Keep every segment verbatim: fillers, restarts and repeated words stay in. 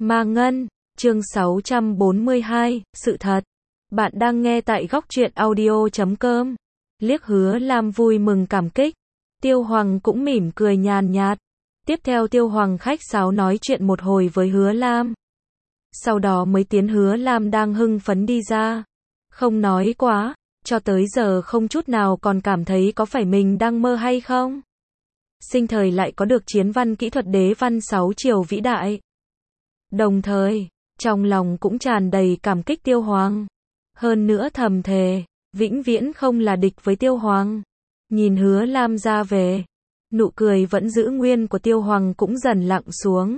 Ma Ngân, chương sáu trăm bốn mươi hai, sự thật. Bạn đang nghe tại góc truyện audio chấm com. Liếc Hứa Lam vui mừng cảm kích. Tiêu Hoàng cũng mỉm cười nhàn nhạt. Tiếp theo Tiêu Hoàng khách sáo nói chuyện một hồi với Hứa Lam. Sau đó mới tiến Hứa Lam đang hưng phấn đi ra. Không nói quá, cho tới giờ không chút nào còn cảm thấy có phải mình đang mơ hay không. Sinh thời lại có được chiến văn kỹ thuật đế văn sáu triều vĩ đại. Đồng thời, trong lòng cũng tràn đầy cảm kích Tiêu Hoàng. Hơn nữa thầm thề, vĩnh viễn không là địch với Tiêu Hoàng. Nhìn Hứa Lam ra về, nụ cười vẫn giữ nguyên của Tiêu Hoàng cũng dần lặng xuống.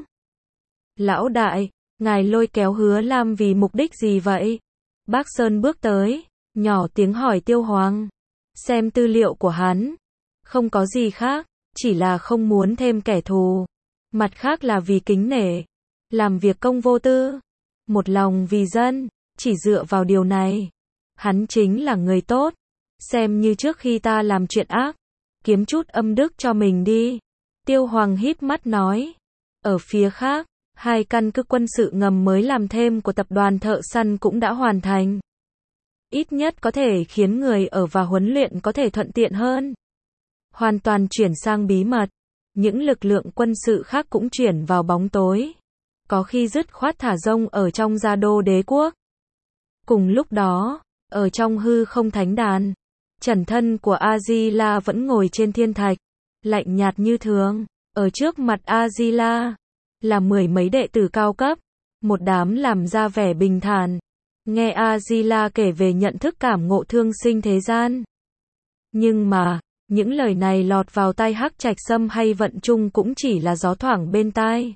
Lão đại, ngài lôi kéo Hứa Lam vì mục đích gì vậy? Bác Sơn bước tới, nhỏ tiếng hỏi Tiêu Hoàng. Xem tư liệu của hắn. Không có gì khác, chỉ là không muốn thêm kẻ thù. Mặt khác là vì kính nể. Làm việc công vô tư. Một lòng vì dân, chỉ dựa vào điều này. Hắn chính là người tốt. Xem như trước khi ta làm chuyện ác, kiếm chút âm đức cho mình đi. Tiêu Hoàng híp mắt nói. Ở phía khác, hai căn cứ quân sự ngầm mới làm thêm của tập đoàn thợ săn cũng đã hoàn thành. Ít nhất có thể khiến người ở và huấn luyện có thể thuận tiện hơn. Hoàn toàn chuyển sang bí mật. Những lực lượng quân sự khác cũng chuyển vào bóng tối. Có khi dứt khoát thả rông ở trong gia đô đế quốc. Cùng lúc đó, ở trong hư không thánh đàn, trần thân của A-di-la vẫn ngồi trên thiên thạch, lạnh nhạt như thường. Ở trước mặt A-di-la là mười mấy đệ tử cao cấp, một đám làm ra vẻ bình thản. Nghe A-di-la kể về nhận thức cảm ngộ thương sinh thế gian. Nhưng mà, những lời này lọt vào tai Hắc Trạch Sâm hay Vận Trung cũng chỉ là gió thoảng bên tai.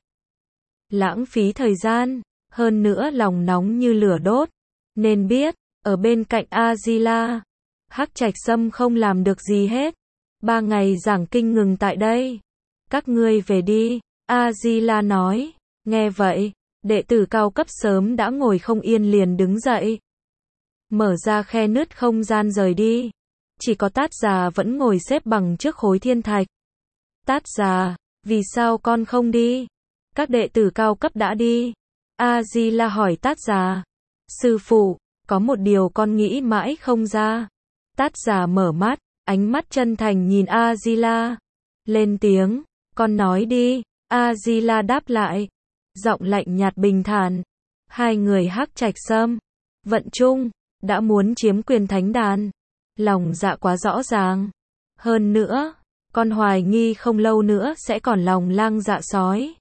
Lãng phí thời gian, hơn nữa lòng nóng như lửa đốt. Nên biết, ở bên cạnh A-di-la, Hắc Trạch Sâm không làm được gì hết. Ba ngày giảng kinh ngừng tại đây. Các ngươi về đi, A-di-la nói. Nghe vậy, đệ tử cao cấp sớm đã ngồi không yên liền đứng dậy. Mở ra khe nứt không gian rời đi. Chỉ có Tát già vẫn ngồi xếp bằng trước khối thiên thạch. Tát già, vì sao con không đi? Các đệ tử cao cấp đã đi. A-di-la hỏi Tát già. Sư phụ, có một điều con nghĩ mãi không ra. Tát già mở mắt, ánh mắt chân thành nhìn A-di-la. Lên tiếng, con nói đi. A-di-la đáp lại. Giọng lạnh nhạt bình thản. Hai người Hắc Trạch Sâm, Vận Trung, đã muốn chiếm quyền thánh đàn. Lòng dạ quá rõ ràng. Hơn nữa, con hoài nghi không lâu nữa sẽ còn lòng lang dạ sói.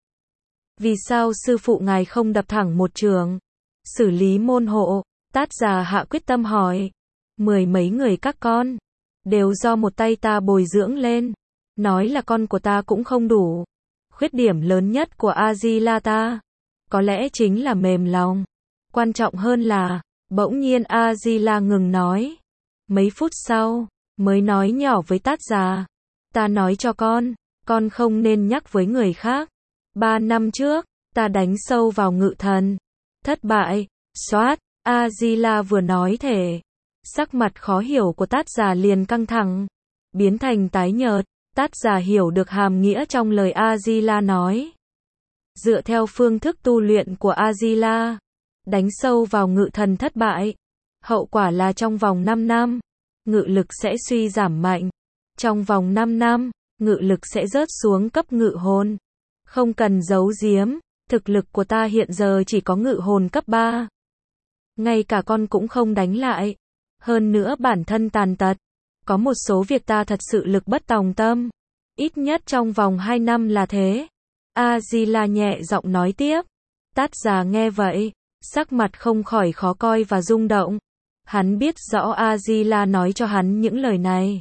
Vì sao sư phụ ngài không đập thẳng một trường? Xử lý môn hộ. Tát già hạ quyết tâm hỏi. Mười mấy người các con, đều do một tay ta bồi dưỡng lên. Nói là con của ta cũng không đủ. Khuyết điểm lớn nhất của A-di-la ta, có lẽ chính là mềm lòng. Quan trọng hơn là, bỗng nhiên A-di-la ngừng nói. Mấy phút sau, mới nói nhỏ với Tát già. Ta nói cho con, con không nên nhắc với người khác. Ba năm trước, ta đánh sâu vào ngự thần. Thất bại, xoát, A-di-la vừa nói thể. Sắc mặt khó hiểu của Tát già liền căng thẳng, biến thành tái nhợt. Tát già hiểu được hàm nghĩa trong lời A-di-la nói. Dựa theo phương thức tu luyện của A-di-la, đánh sâu vào ngự thần thất bại. Hậu quả là trong vòng năm năm, ngự lực sẽ suy giảm mạnh. Trong vòng năm năm, ngự lực sẽ rớt xuống cấp ngự hồn. Không cần giấu giếm, thực lực của ta hiện giờ chỉ có ngự hồn cấp ba. Ngay cả con cũng không đánh lại. Hơn nữa bản thân tàn tật. Có một số việc ta thật sự lực bất tòng tâm. Ít nhất trong vòng hai năm là thế. A-di-la nhẹ giọng nói tiếp. Tát già nghe vậy, sắc mặt không khỏi khó coi và rung động. Hắn biết rõ A-di-la nói cho hắn những lời này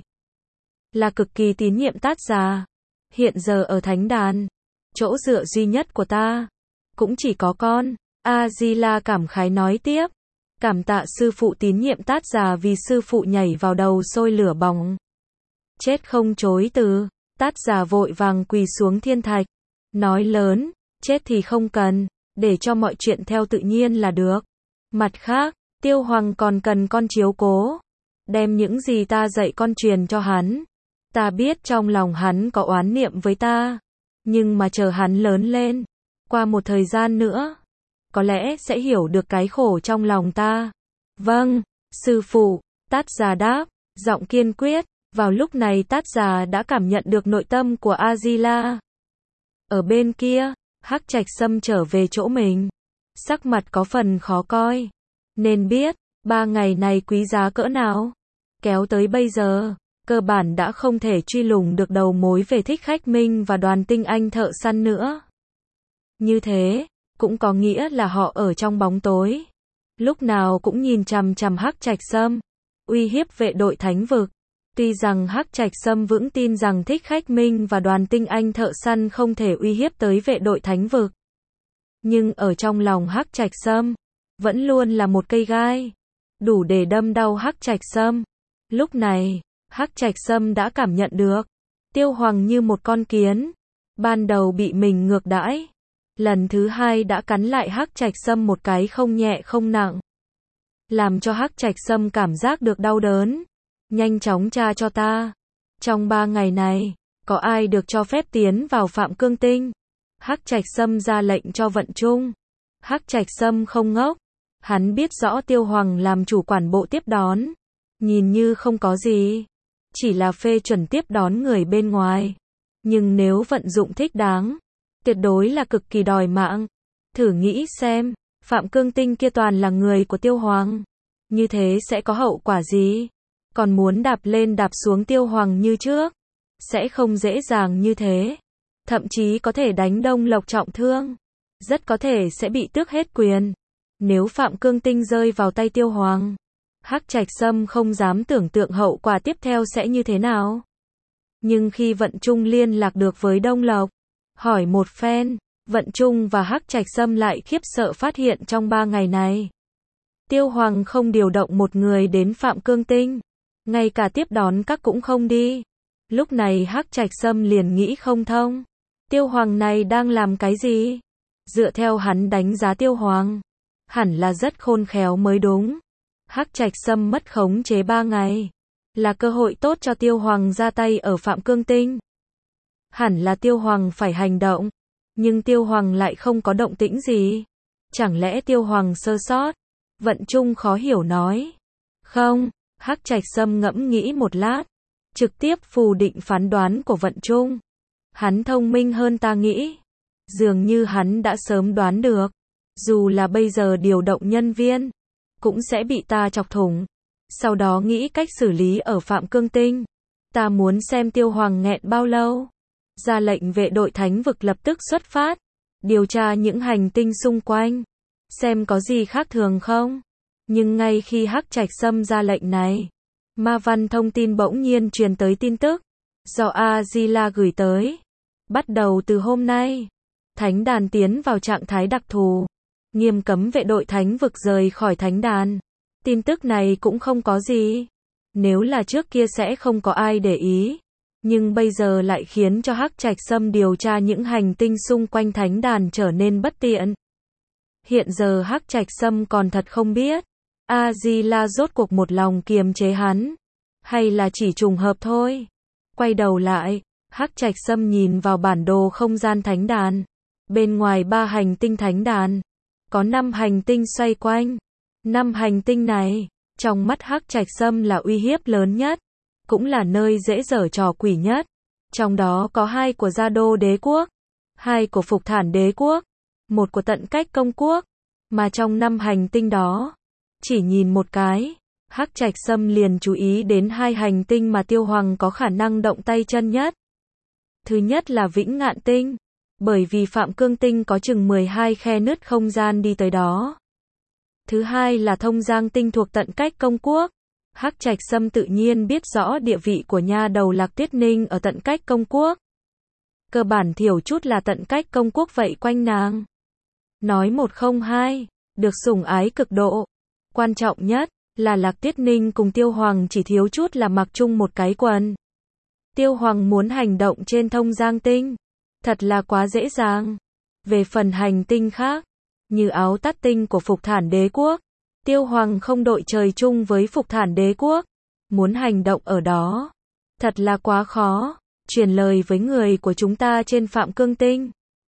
là cực kỳ tín nhiệm Tát già. Hiện giờ ở thánh đàn, chỗ dựa duy nhất của ta cũng chỉ có con. A-di-la cảm khái nói tiếp. Cảm tạ sư phụ tín nhiệm Tát già vì sư phụ nhảy vào đầu sôi lửa bỏng. Chết không chối từ. Tát già vội vàng quỳ xuống thiên thạch. Nói lớn, chết thì không cần, để cho mọi chuyện theo tự nhiên là được. Mặt khác, Tiêu Hoàng còn cần con chiếu cố. Đem những gì ta dạy con truyền cho hắn. Ta biết trong lòng hắn có oán niệm với ta. Nhưng mà chờ hắn lớn lên, qua một thời gian nữa, có lẽ sẽ hiểu được cái khổ trong lòng ta. Vâng, sư phụ, Tát Già đáp, giọng kiên quyết. Vào lúc này Tát Già đã cảm nhận được nội tâm của A-di-la. Ở bên kia, Hắc Trạch Sâm trở về chỗ mình. Sắc mặt có phần khó coi. Nên biết, ba ngày này quý giá cỡ nào. Kéo tới bây giờ, cơ bản đã không thể truy lùng được đầu mối về Thích Khách Minh và Đoàn Tinh Anh thợ săn nữa. Như thế, cũng có nghĩa là họ ở trong bóng tối. Lúc nào cũng nhìn chằm chằm Hắc Trạch Sâm, uy hiếp vệ đội thánh vực. Tuy rằng Hắc Trạch Sâm vững tin rằng Thích Khách Minh và Đoàn Tinh Anh thợ săn không thể uy hiếp tới vệ đội thánh vực. Nhưng ở trong lòng Hắc Trạch Sâm, vẫn luôn là một cây gai, đủ để đâm đau Hắc Trạch Sâm. Lúc này, Hắc Trạch Sâm đã cảm nhận được, Tiêu Hoàng như một con kiến, ban đầu bị mình ngược đãi, lần thứ hai đã cắn lại Hắc Trạch Sâm một cái không nhẹ không nặng, làm cho Hắc Trạch Sâm cảm giác được đau đớn. Nhanh chóng tra cho ta, trong ba ngày này, có ai được cho phép tiến vào Phạm Cương Tinh? Hắc Trạch Sâm ra lệnh cho Vận Trung. Hắc Trạch Sâm không ngốc, hắn biết rõ Tiêu Hoàng làm chủ quản bộ tiếp đón, nhìn như không có gì, chỉ là phê chuẩn tiếp đón người bên ngoài. Nhưng nếu vận dụng thích đáng, tuyệt đối là cực kỳ đòi mạng. Thử nghĩ xem, Phạm Cương Tinh kia toàn là người của Tiêu Hoàng, như thế sẽ có hậu quả gì? Còn muốn đạp lên đạp xuống Tiêu Hoàng như trước, sẽ không dễ dàng như thế. Thậm chí có thể đánh Đông Lộc trọng thương, rất có thể sẽ bị tước hết quyền. Nếu Phạm Cương Tinh rơi vào tay Tiêu Hoàng, Hắc Trạch Sâm không dám tưởng tượng hậu quả tiếp theo sẽ như thế nào. Nhưng khi Vận Trung liên lạc được với Đông Lộc, hỏi một phen, Vận Trung và Hắc Trạch Sâm lại khiếp sợ phát hiện trong ba ngày này, Tiêu Hoàng không điều động một người đến Phạm Cương Tinh, ngay cả tiếp đón các cũng không đi. Lúc này Hắc Trạch Sâm liền nghĩ không thông, Tiêu Hoàng này đang làm cái gì? Dựa theo hắn đánh giá Tiêu Hoàng, hẳn là rất khôn khéo mới đúng. Hắc Trạch Sâm mất khống chế ba ngày, là cơ hội tốt cho Tiêu Hoàng ra tay ở Phạm Cương Tinh. Hẳn là Tiêu Hoàng phải hành động, nhưng Tiêu Hoàng lại không có động tĩnh gì. Chẳng lẽ Tiêu Hoàng sơ sót? Vận Trung khó hiểu nói. Không, Hắc Trạch Sâm ngẫm nghĩ một lát, trực tiếp phủ định phán đoán của Vận Trung. Hắn thông minh hơn ta nghĩ. Dường như hắn đã sớm đoán được, dù là bây giờ điều động nhân viên, cũng sẽ bị ta chọc thủng. Sau đó nghĩ cách xử lý ở Phạm Cương Tinh. Ta muốn xem Tiêu Hoàng nghẹn bao lâu. Ra lệnh vệ đội thánh vực lập tức xuất phát, điều tra những hành tinh xung quanh, xem có gì khác thường không. Nhưng ngay khi Hắc Trạch Sâm ra lệnh này, Ma Văn thông tin bỗng nhiên truyền tới tin tức, do A-di-la gửi tới. Bắt đầu từ hôm nay, Thánh đàn tiến vào trạng thái đặc thù, nghiêm cấm vệ đội thánh vực rời khỏi Thánh đàn. Tin tức này cũng không có gì. Nếu là trước kia sẽ không có ai để ý, nhưng bây giờ lại khiến cho Hắc Trạch Sâm điều tra những hành tinh xung quanh Thánh đàn trở nên bất tiện. Hiện giờ Hắc Trạch Sâm còn thật không biết, A-di-la rốt cuộc một lòng kiềm chế hắn, hay là chỉ trùng hợp thôi. Quay đầu lại, Hắc Trạch Sâm nhìn vào bản đồ không gian Thánh đàn. Bên ngoài ba hành tinh Thánh đàn, có năm hành tinh xoay quanh. Năm hành tinh này, trong mắt Hắc Trạch Sâm là uy hiếp lớn nhất, cũng là nơi dễ giở trò quỷ nhất. Trong đó có hai của Gia Đô Đế Quốc, hai của Phục Thản Đế Quốc, một của Tận Cách Công Quốc. Mà trong năm hành tinh đó, chỉ nhìn một cái, Hắc Trạch Sâm liền chú ý đến hai hành tinh mà Tiêu Hoàng có khả năng động tay chân nhất. Thứ nhất là Vĩnh Ngạn Tinh, bởi vì Phạm Cương Tinh có chừng mười hai khe nứt không gian đi tới đó. Thứ hai là Thông Giang Tinh thuộc Tận Cách Công Quốc. Hắc Trạch Sâm tự nhiên biết rõ địa vị của nha đầu Lạc Tuyết Ninh ở Tận Cách Công Quốc. Cơ bản thiểu chút là Tận Cách Công Quốc vậy quanh nàng. Nói một không hai, được sủng ái cực độ. Quan trọng nhất là Lạc Tuyết Ninh cùng Tiêu Hoàng chỉ thiếu chút là mặc chung một cái quần. Tiêu Hoàng muốn hành động trên Thông Giang Tinh, thật là quá dễ dàng. Về phần hành tinh khác, như Áo Tát Tinh của Phục Thản Đế Quốc, Tiêu Hoàng không đội trời chung với Phục Thản Đế Quốc, muốn hành động ở đó, thật là quá khó. Truyền lời với người của chúng ta trên Phạm Cương Tinh,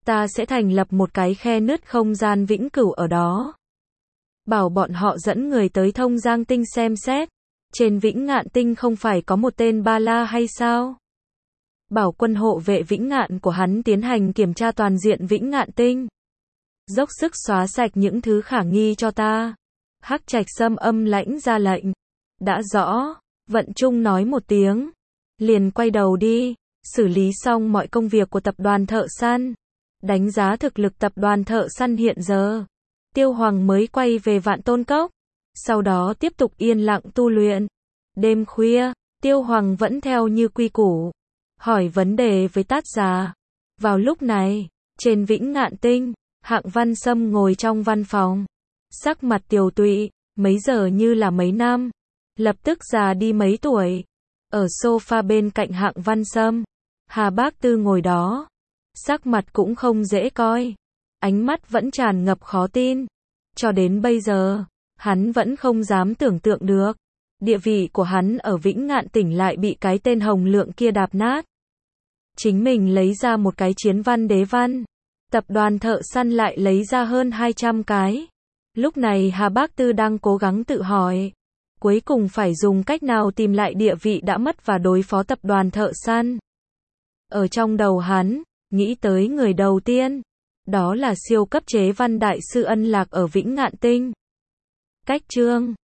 Ta sẽ thành lập một cái khe nứt không gian vĩnh cửu ở đó. Bảo bọn họ dẫn người tới Thông Giang Tinh xem xét. Trên Vĩnh Ngạn Tinh không phải có một tên Ba La hay sao? Bảo quân hộ vệ Vĩnh Ngạn của hắn tiến hành kiểm tra toàn diện Vĩnh Ngạn Tinh. Dốc sức xóa sạch những thứ khả nghi cho ta. Hắc Trạch Sâm âm lãnh ra lệnh. Đã rõ. Vận Trung nói một tiếng. Liền quay đầu đi. Xử lý xong mọi công việc của tập đoàn thợ săn. Đánh giá thực lực tập đoàn thợ săn hiện giờ. Tiêu Hoàng mới quay về Vạn Tôn Cốc. Sau đó tiếp tục yên lặng tu luyện. Đêm khuya, Tiêu Hoàng vẫn theo như quy củ. Hỏi vấn đề với Tát Già. Vào lúc này, trên Vĩnh Ngạn Tinh, Hạng Văn Sâm ngồi trong văn phòng. Sắc mặt tiều tụy, mấy giờ như là mấy năm. Lập tức già đi mấy tuổi. Ở sofa bên cạnh Hạng Văn Sâm, Hà Bác Tư ngồi đó. Sắc mặt cũng không dễ coi. Ánh mắt vẫn tràn ngập khó tin. Cho đến bây giờ, hắn vẫn không dám tưởng tượng được. Địa vị của hắn ở Vĩnh Ngạn Tỉnh lại bị cái tên Hồng Lượng kia đạp nát. Chính mình lấy ra một cái chiến văn đế văn. Tập đoàn thợ săn lại lấy ra hơn hai trăm cái. Lúc này Hà Bác Tư đang cố gắng tự hỏi. Cuối cùng phải dùng cách nào tìm lại địa vị đã mất và đối phó tập đoàn thợ săn. Ở trong đầu hắn, nghĩ tới người đầu tiên. Đó là siêu cấp chế văn đại sư Ân Lạc ở Vĩnh Ngạn Tinh. Cách chương